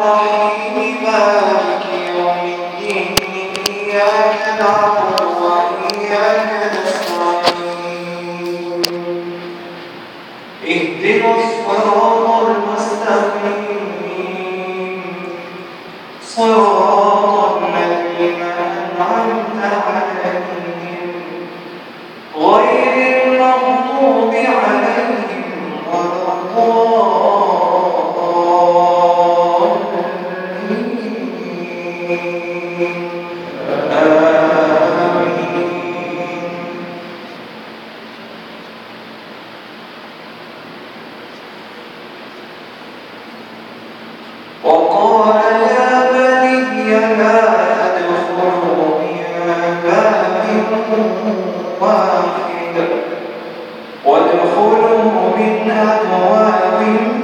الرحيم مالك يوم الدين إياك نعبد وإياك نستعين اهدنا الصراط المستقيم صراط الذين أنعمت عليهم غير المغضوب عليهم ولا وقال يا بني لا تدخلوا من باب واحد وادخلوا من أبواب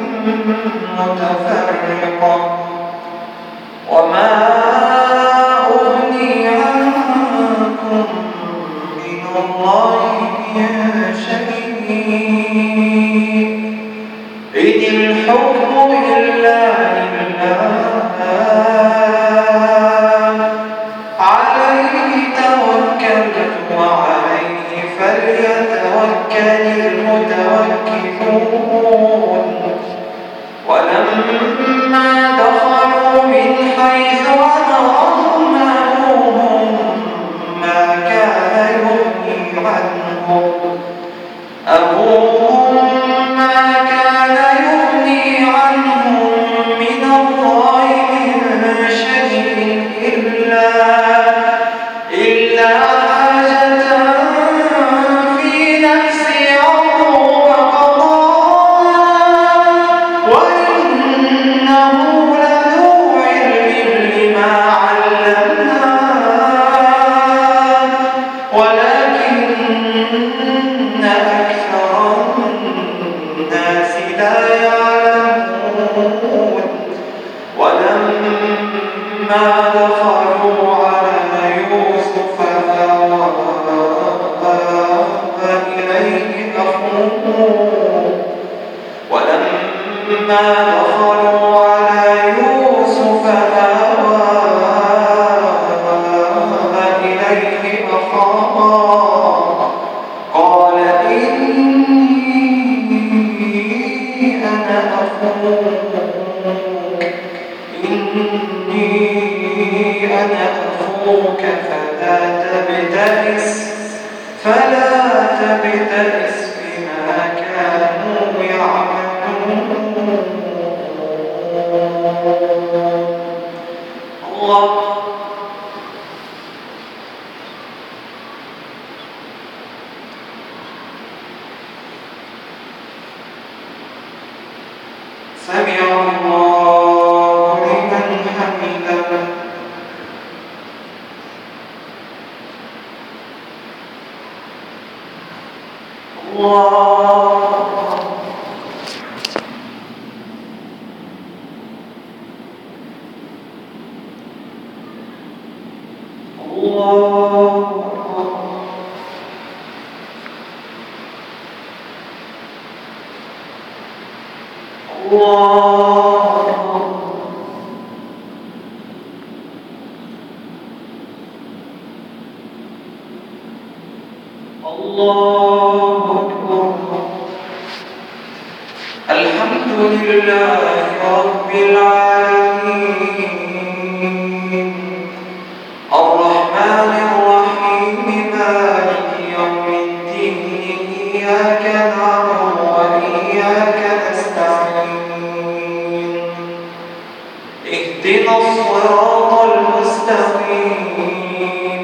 متفرقة وما أغني عنكم من الله من شيء إن الحكم إلا لله عليه توكلت وعليه فليتوكل المتوكلون ولما دخلوا من حيث أمرهم ما كان يغني عنهم أبوهم ما كان يغني عنهم من الله من شيء إلا حاجة في نفس يعقوب قضاها وإنه لذو علم لما علمناه ولكن أكثر الناس لا يعلمون ولما دخلوا على يوسف آوى إليه أخوه ولما دخلوا على يوسف آوى إليه أخاه قال إني أنا أخوك فلا تبتئس بما كانوا يعملون الله سمع الله لمن حمده الله الله أكبر الحمد لله رب العالمين الرحمن الرحيم مالك يوم الدين إياك نعبد وإياك نستعين اهدنا الصراط المستقيم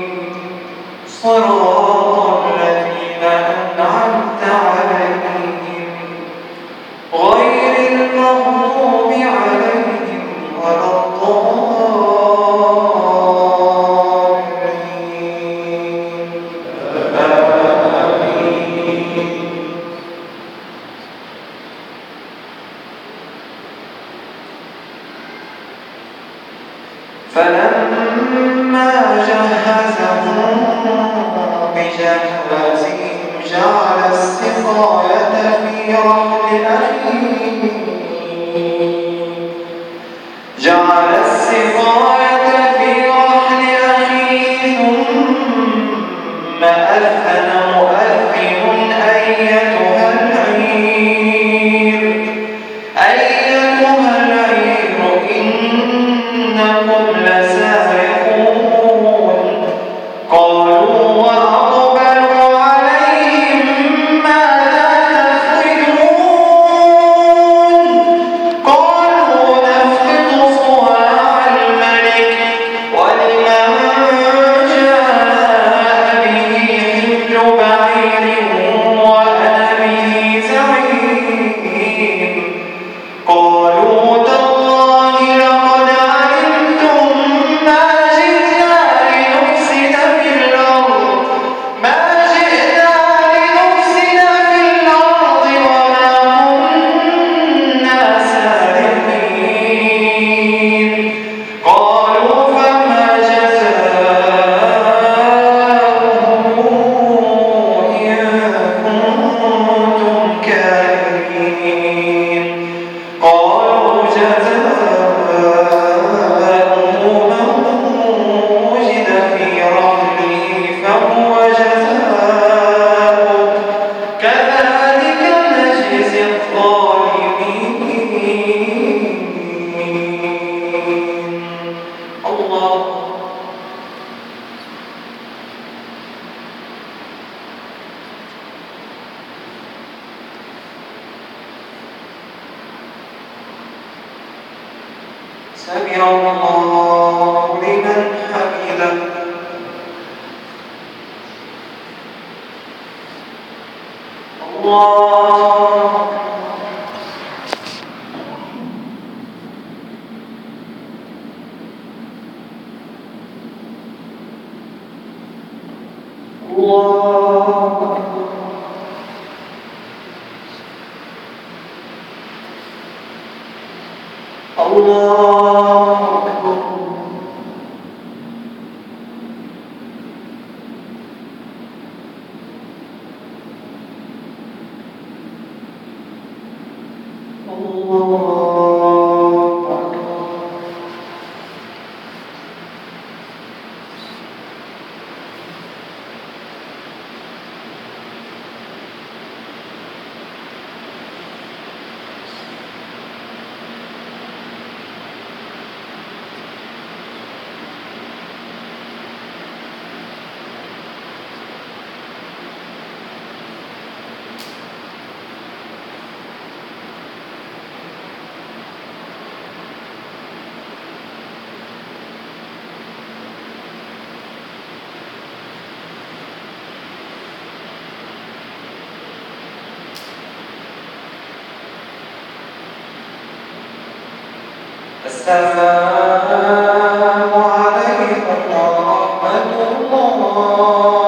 صراط الذين أنعمت عليهم غير المغضوب عليهم ولا الضالين آمين فلما جهزهم بجهازهم جعل السقاية في رحل أخيه جعل أذن مؤذن أيتها العير إنكم لسارقون قالوا وأقبلوا عليهم ماذا تفقدون قالوا نفقد صواع الملك ولمن جاء به حمل بعير وأنا به زعيم قالوا تالله لقد علمتم ما جئنا لنفسد في الأرض وما كنا سارقين قالوا فما جزاؤه إن كنتم كاذبين قالوا جزاؤه من وجد في رحله فهو جزاؤه كذلك نجزي الظالمين الله سمع الله لمن حمده الله الله أكبر السلام عليكم ورحمة الله